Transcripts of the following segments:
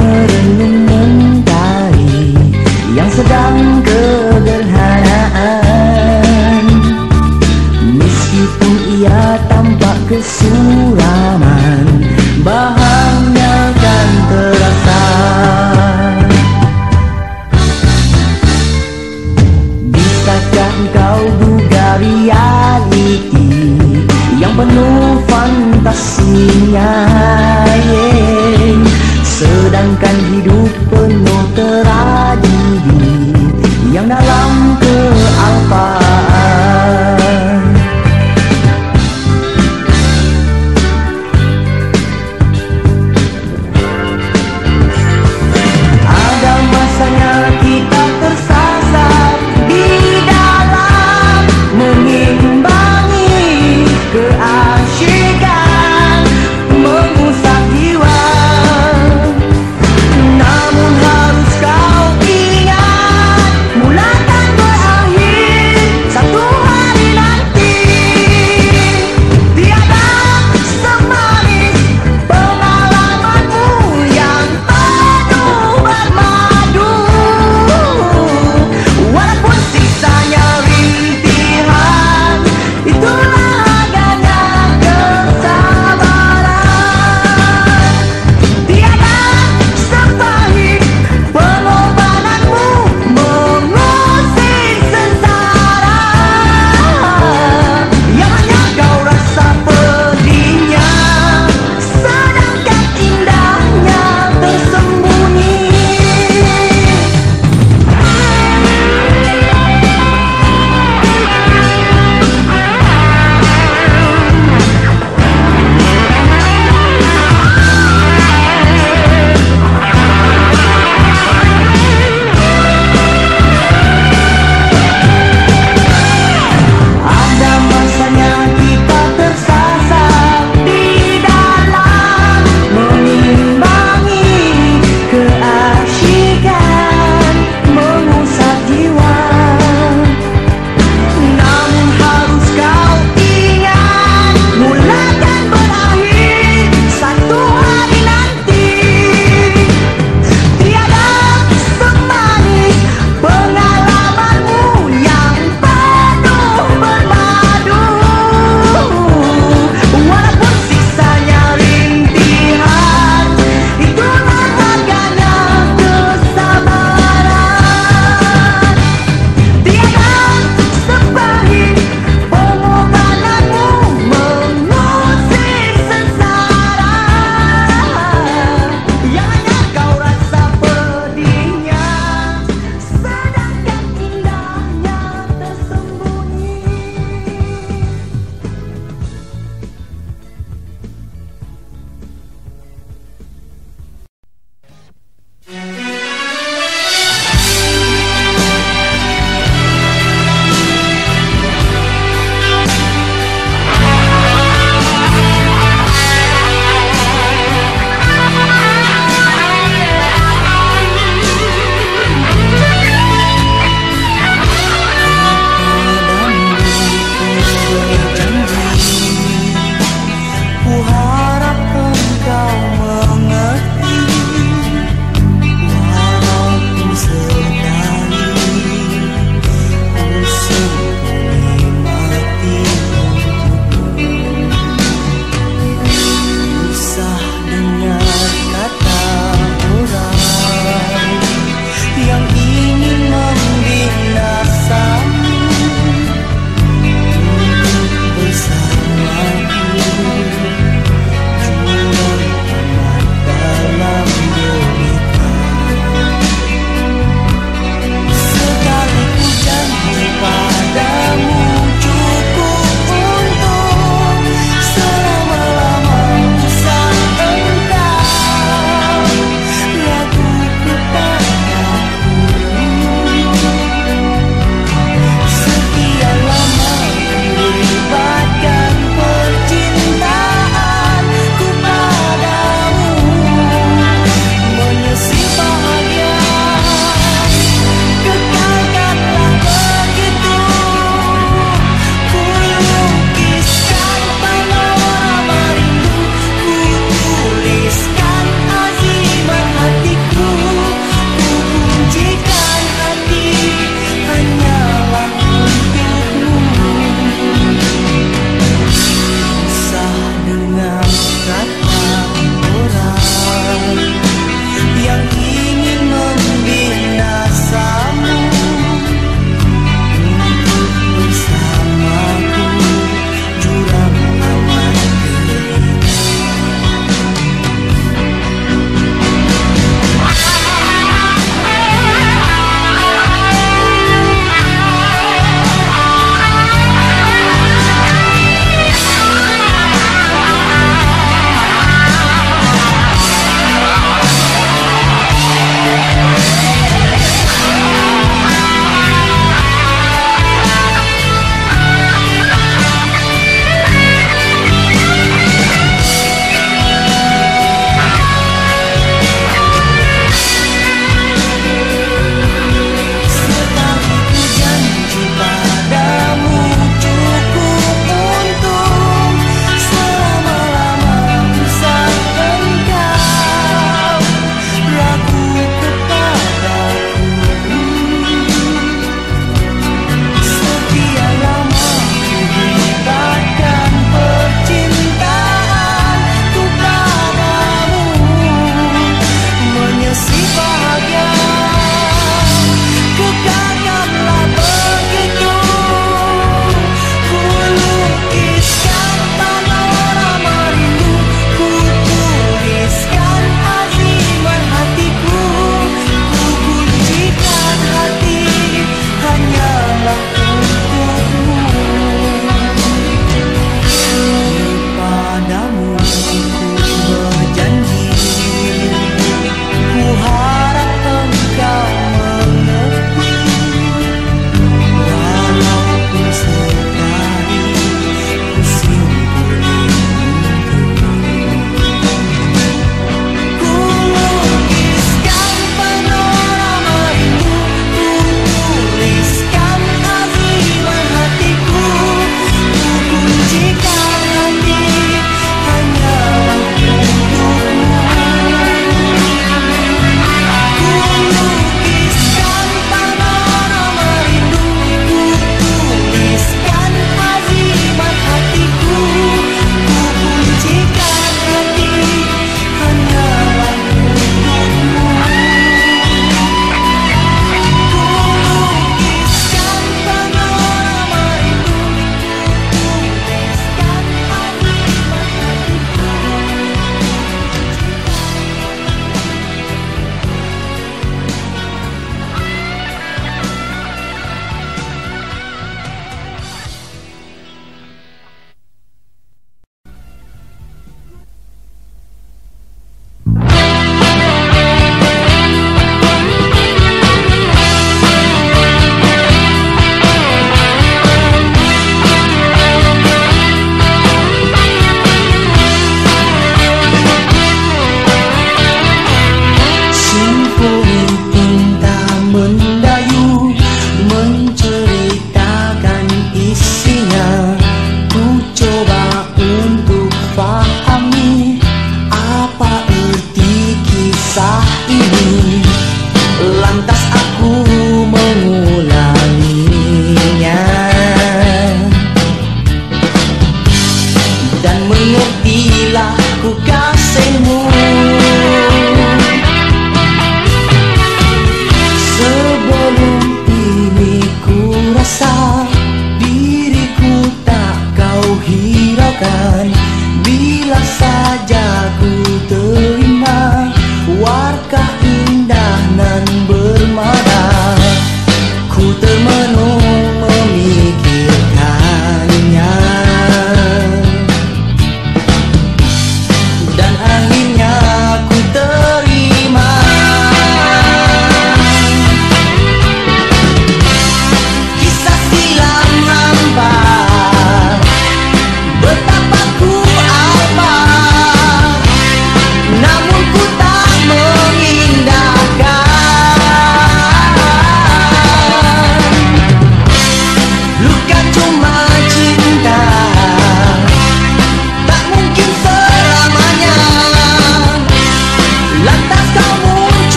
merenung mentari yang sedang kegerhanaan. Meskipun ia tampak kesuraman, bahannya kan terasa. Bisakah kau duga realiti yang penuh fantasinya, sedangkan hidup penuh tragedi yang dalam kealpaan. Ada masanya kita tersasar di dalam mengimbangi keasyikan mengusap jiwa. Namun harus kau ingat, mula kan berakhir.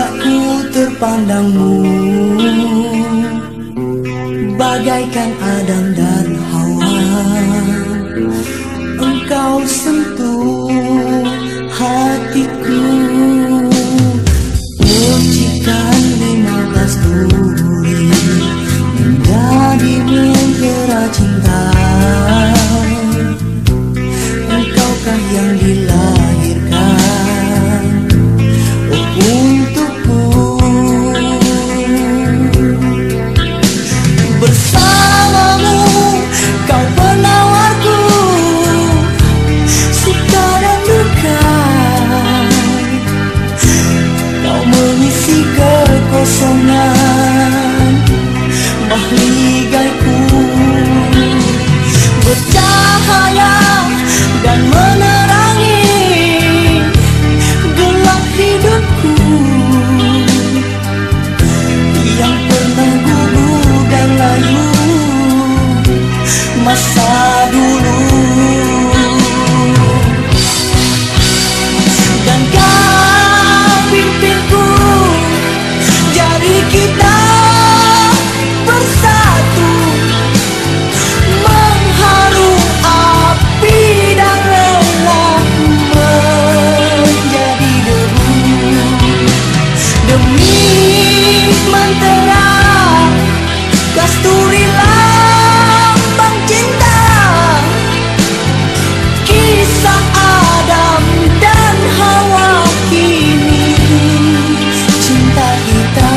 Indahku terpandangmu, bagaikan Adam dan Hawa. Engkau sentuh hatiku, percikan 15 duri menjadi mutiara cinta. Engkaukah yang dilahirkan untukku. Bersamamu kau penawarku suka dan duka. Kau mengisi kekosongan mahligaiku, bercahaya dan menerangi gelap hidupku yang pernah gugup dan layu masa dulu. Dan kau pimpinku, jadi kita bersatu, mengharu api dan rela menjadi debu demi mentera kasturi lambang cinta. Kisah Adam dan Hawa, kini cinta kita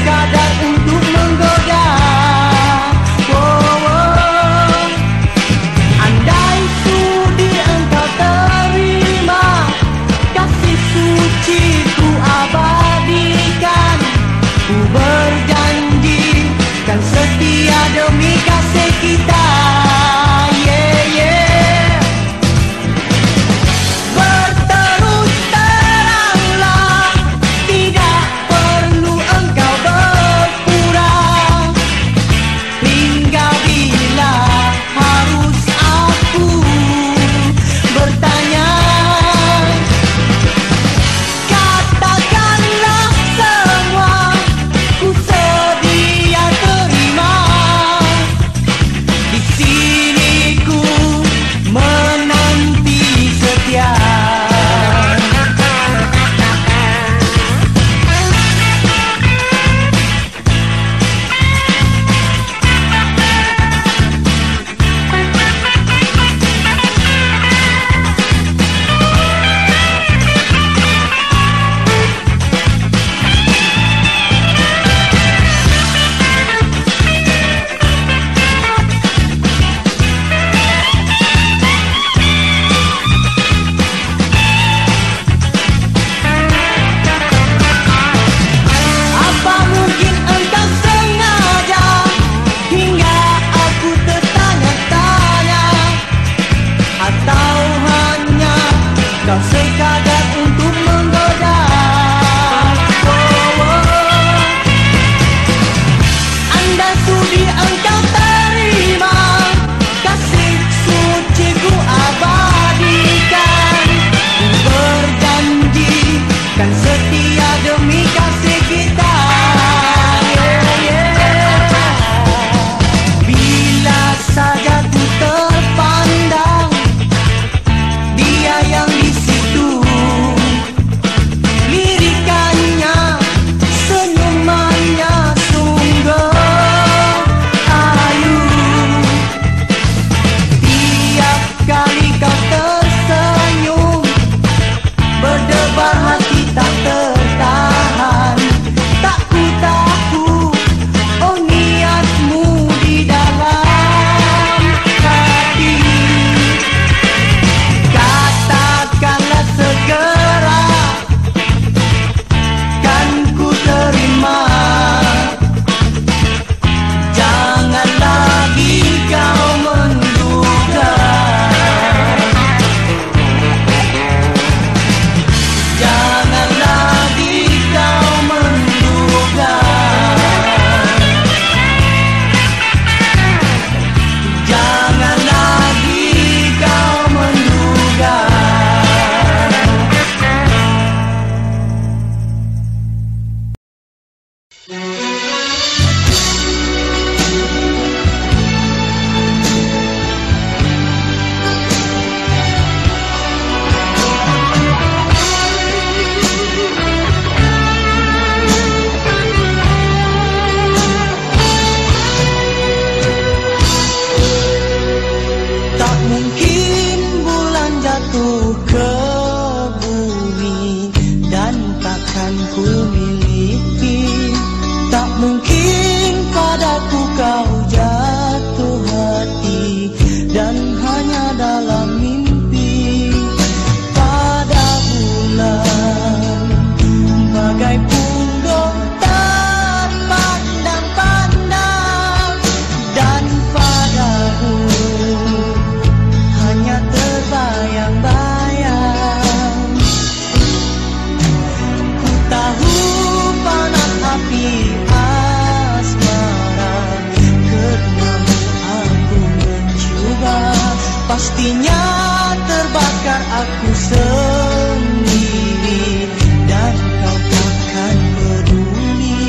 sekadar untuk menggoda. Andai sudi engkau terima, kasih suci ku abadikan. Ku berjanji kan setia demi kasih kita. Pastinya terbakar aku sendiri dan kau takkan peduli.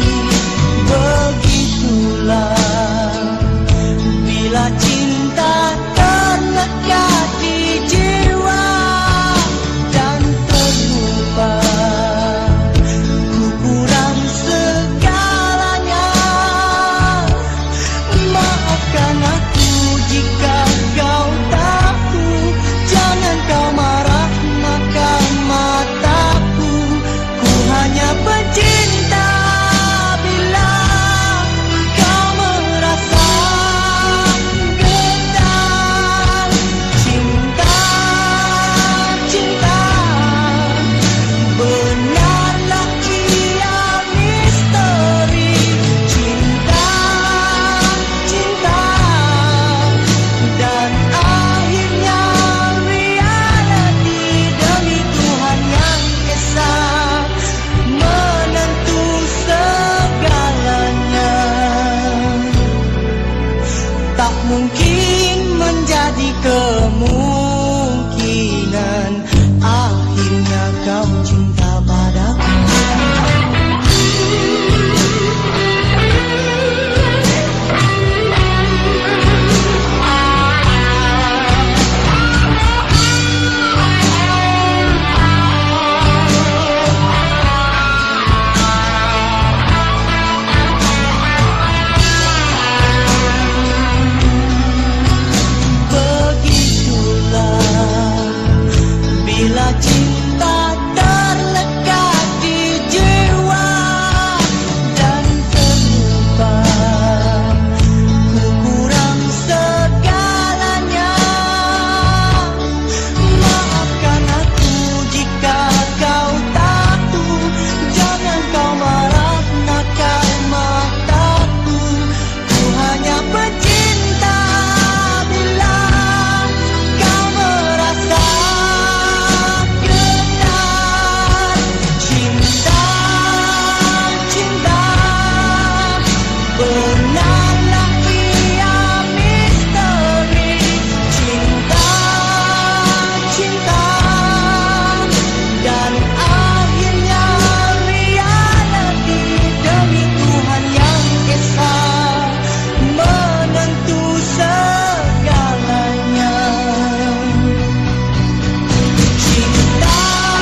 Begitulah bila cinta terlekat di jiwa dan terlupa, ku kurang segalanya. Maafkan aku jika kau tahu, jangan kau marah maka Benarlah ia misteri cinta, cinta, dan akhirnya reality demi Tuhan yang esa menentu segalanya. Cinta,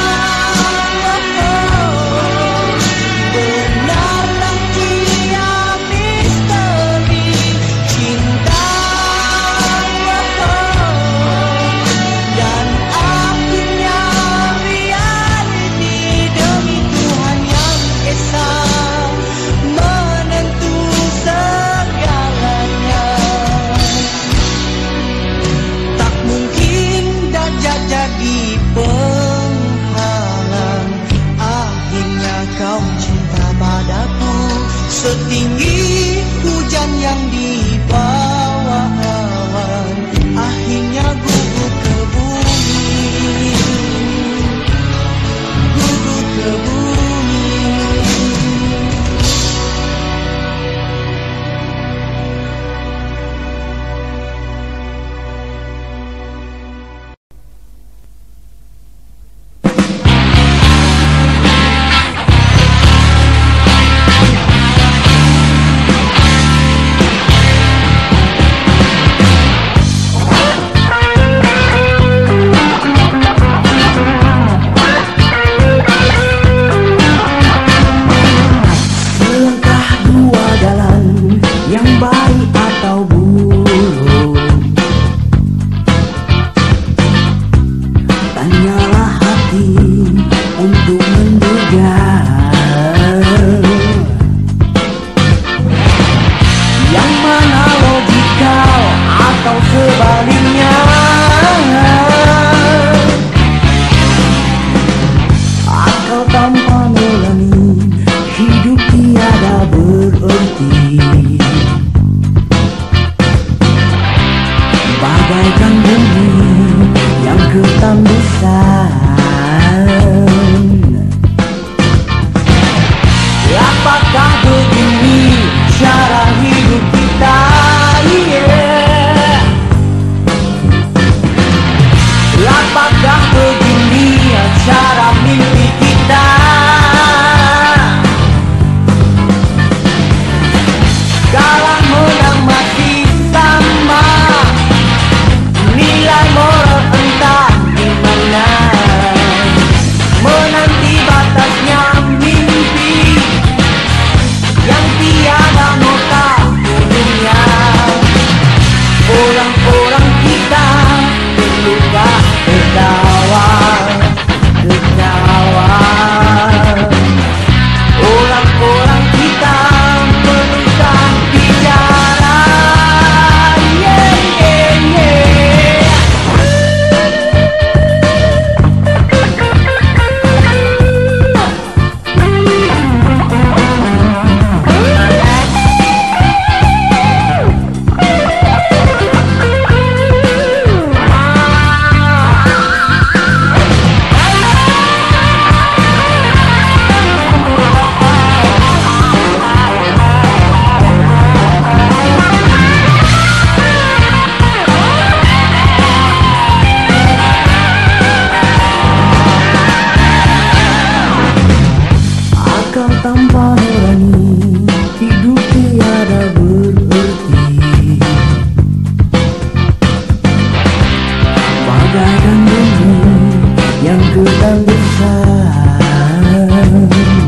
benarlah ia misteri cinta, dan akhirnya reality demi Tuhan yang esa menentu segalanya. Tak mungkin dajjal jadi penghalang, akhirnya kau cinta padaku setinggi hujan yang dibawa awan, akhirnya gugur ke bumi, gugur ke bumi. Selangkah dua jalan, yang baik atau buruk. Tanyalah hati untuk menduga. Yang mana logikal atau sebaliknya? Akal tanpa nurani, hidup tiada berarti. Bagaikan bumi yang ketambusan. Apakah begini cara hidup kita? Apakah begini cara mimpi kita? Kalah menang masih sama, nilai moral entah di mana. Menanti batasnya mimpi yang tiada nota ujungnya. Orang-orang kita terluka tertawa, tertawa. Orang-orang kita menuntut bicara. Yeah, yeah, yeah. Akal tanpa nurani, hidup tiada berarti. Bagaikan bumi yang ketambusan.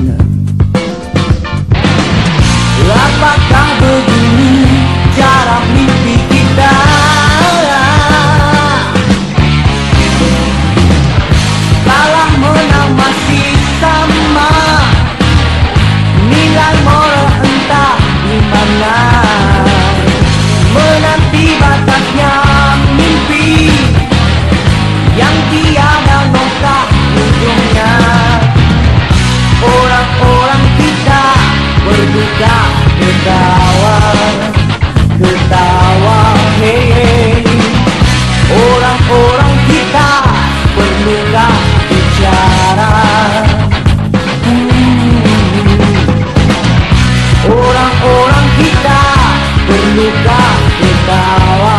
Apakah begini cara mimpi kita? Kalah menang masih sama, nilai moral entah di mana. Menanti batasnya mimpi yang tiada nota ujungnya. Orang-orang kita berduka, tertawa, tertawa, hey, hey. Orang-orang kita perlulah bicara. Orang-orang kita perlukah ketawa?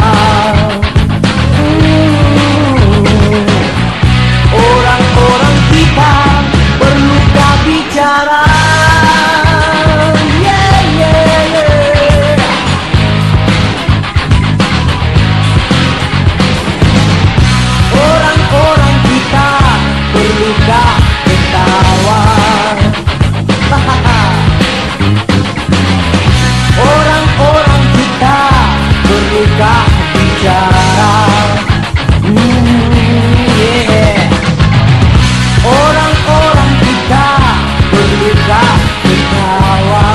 Orang-orang kita perlukah bicara? Orang-orang kita perlukah ketawa? Orang-orang kita perlukah bicara? Orang-orang kita perlukah ketawa?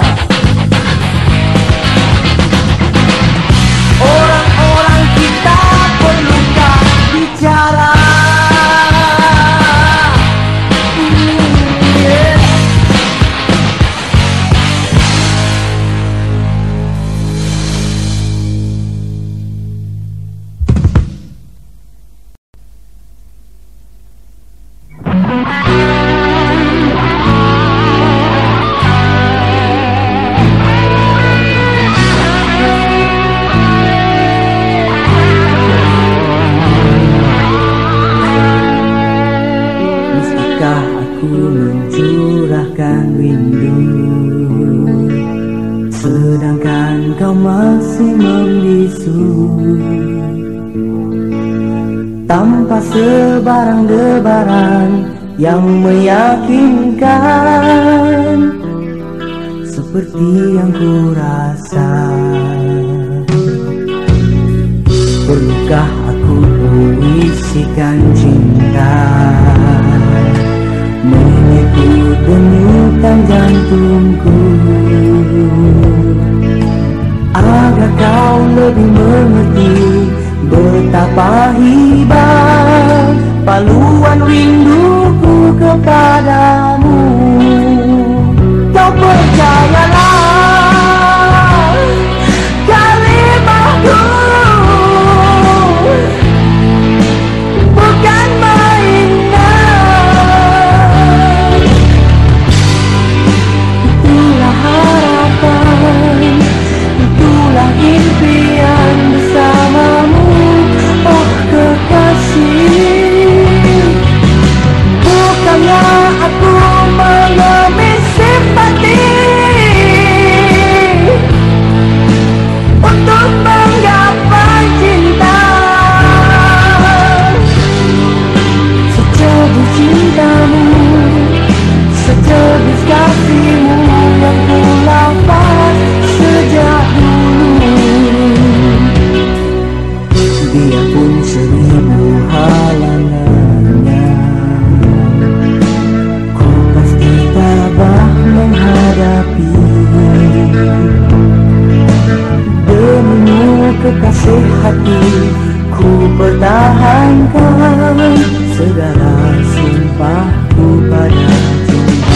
Orang-orang kita perlukah bicara? Mestikah aku mencurahkan rindu, sedangkan kau masih membisu, tanpa sebarang debaran yang meyakinkan, seperti yang ku rasa. Perlukah aku puisikan cinta, mengikut denyutan jantungku, agar kau lebih mengerti betapa hebat paluan rinduku kepadamu. Kau percayalah kalimatku bukan mainan. Itulah harapan, itulah impian bersamamu, oh kekasih. Bukanlah aku mengemis simpati untuk menggapai cinta. Secebis cintamu, secebis kasihmu yang ku lampas sejak dulu. Biarpun seribu halangannya, ku pasti tabah menghadapi. Demimu kekasih hati, ku pertahankan segala sumpahku pada cinta.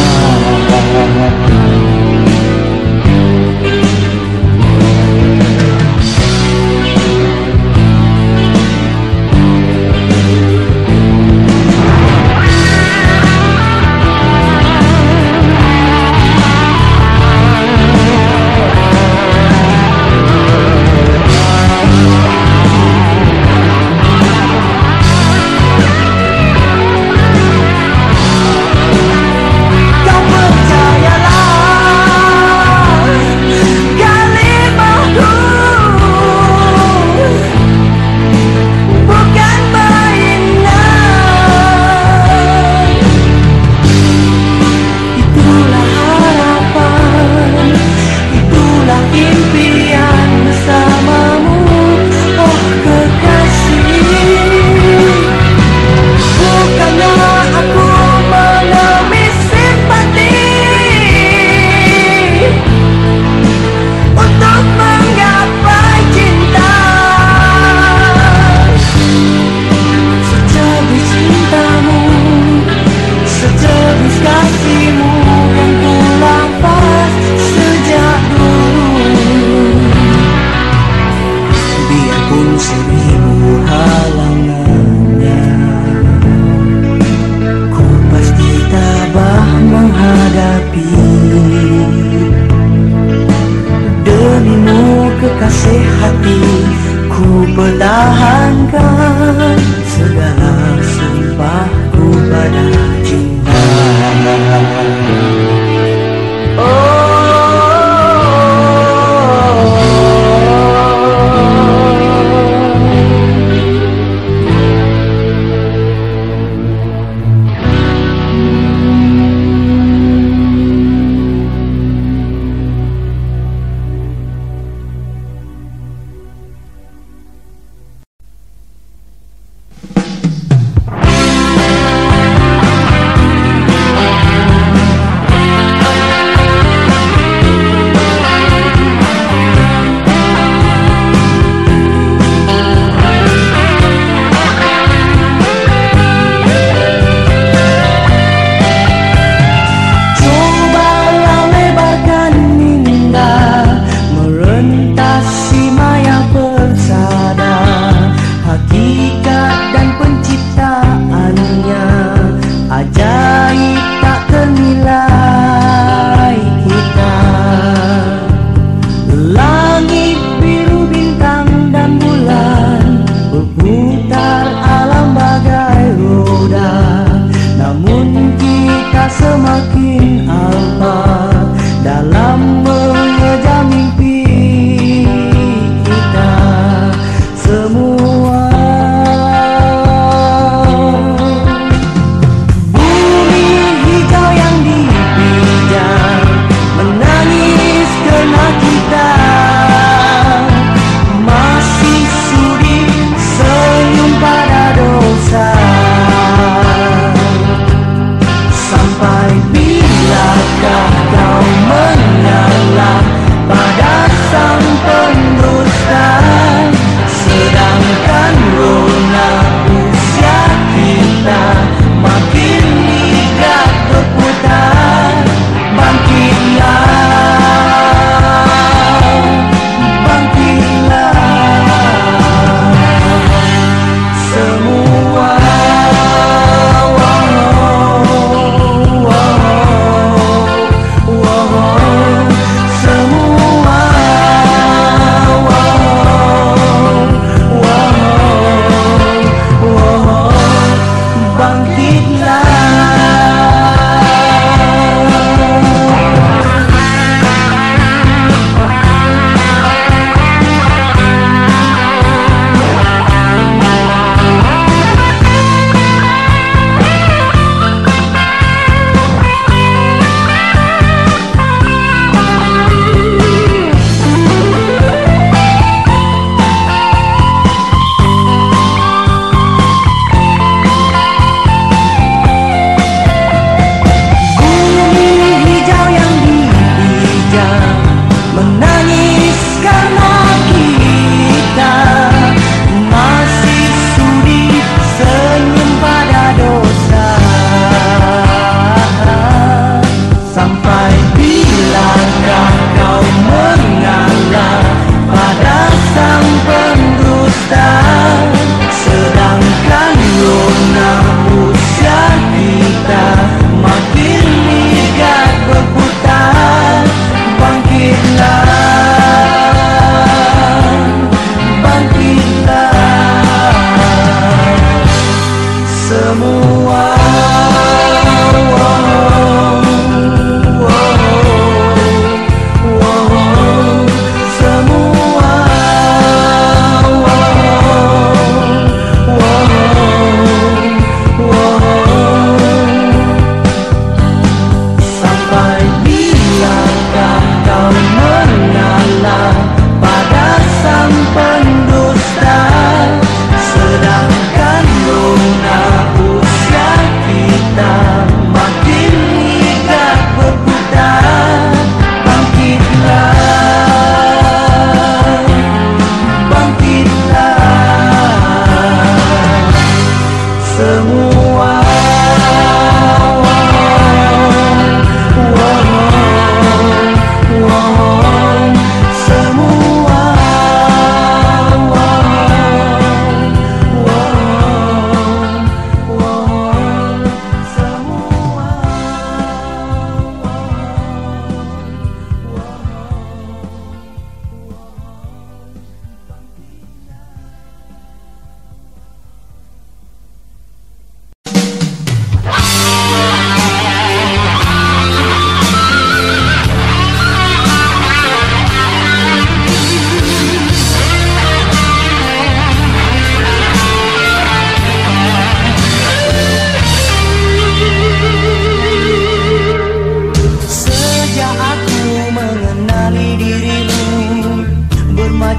Kasihmu yang ku lampas sejak dulu. kekasih hati, ku pertahankan segala sumpahku pada cinta.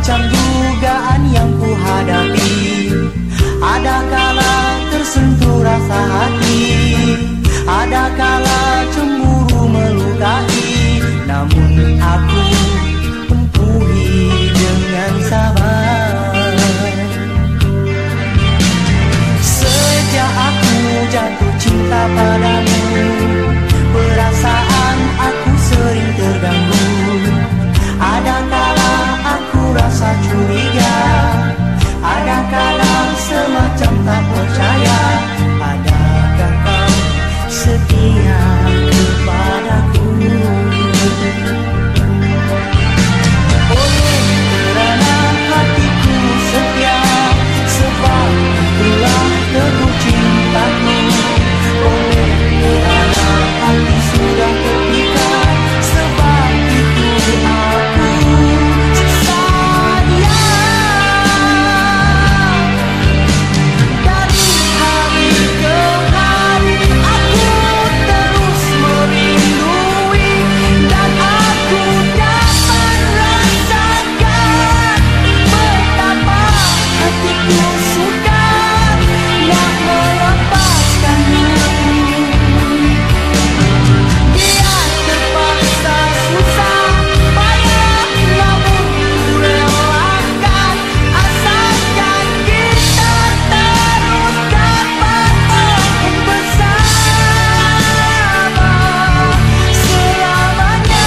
macam dugaan yang ku hadapi. Ada kala tersentuh rasa hati, ada kala cemburu melukai, namun aku tempuhi dengan sabar. Sejak aku jatuh cinta padamu, perasaan aku sering terganggu. Ada kala aku rasa curiga, ada kala semacam tak percaya. Adakah kau setia kepadaku? Oleh kerana hatiku setia, sebab itulah teguh cintaku. Oleh kerana hati sudah terpikat, sebab itu aku sayang. Dari hari ke hari aku terus merindui, dan aku dapat rasakan betapa hatiku sukar nak melepaskanmu. Dia terpaksa susah payah, namun ku relakan, asalkan kita terus dapat bersama selamanya.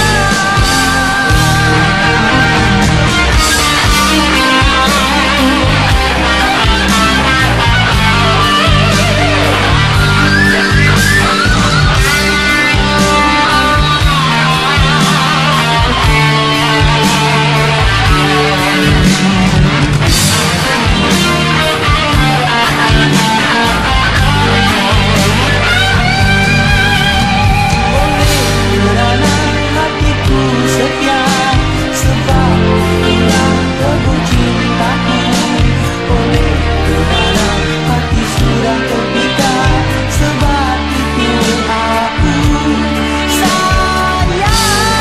Oleh kerana hatiku setia, sebab itulah teguh cintaku. Oleh kerana hati sudah terpikat, sebab itu aku sayang.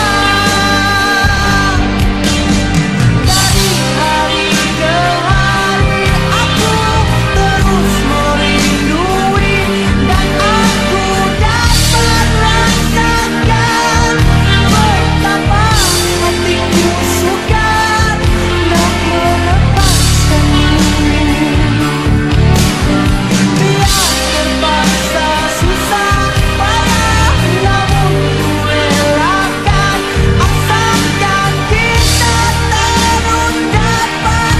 Dari hari ke hari aku terus merindui, dan aku dapat rasakan betapa hatiku sukar nak melepaskanmu. Biar terpaksa susah payah, namun ku relakan, asalkan kita terus dapat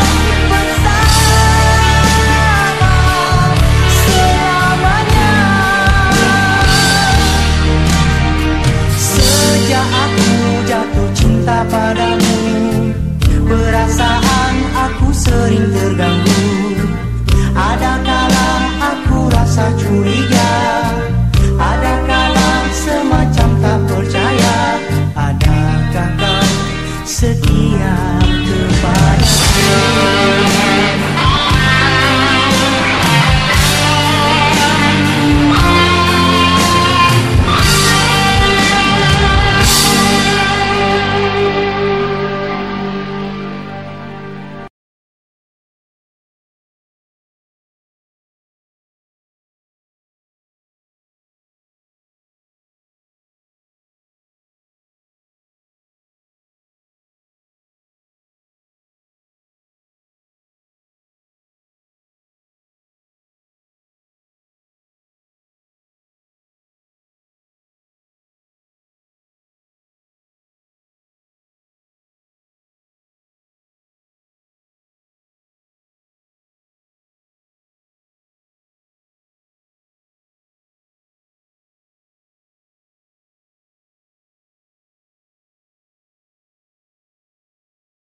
bersama selamanya. Sejak aku jatuh cinta padamu, perasaan aku sering terganggu. Ada kala aku rasa curiga, ada kala semacam tak percaya. Adakah kau setia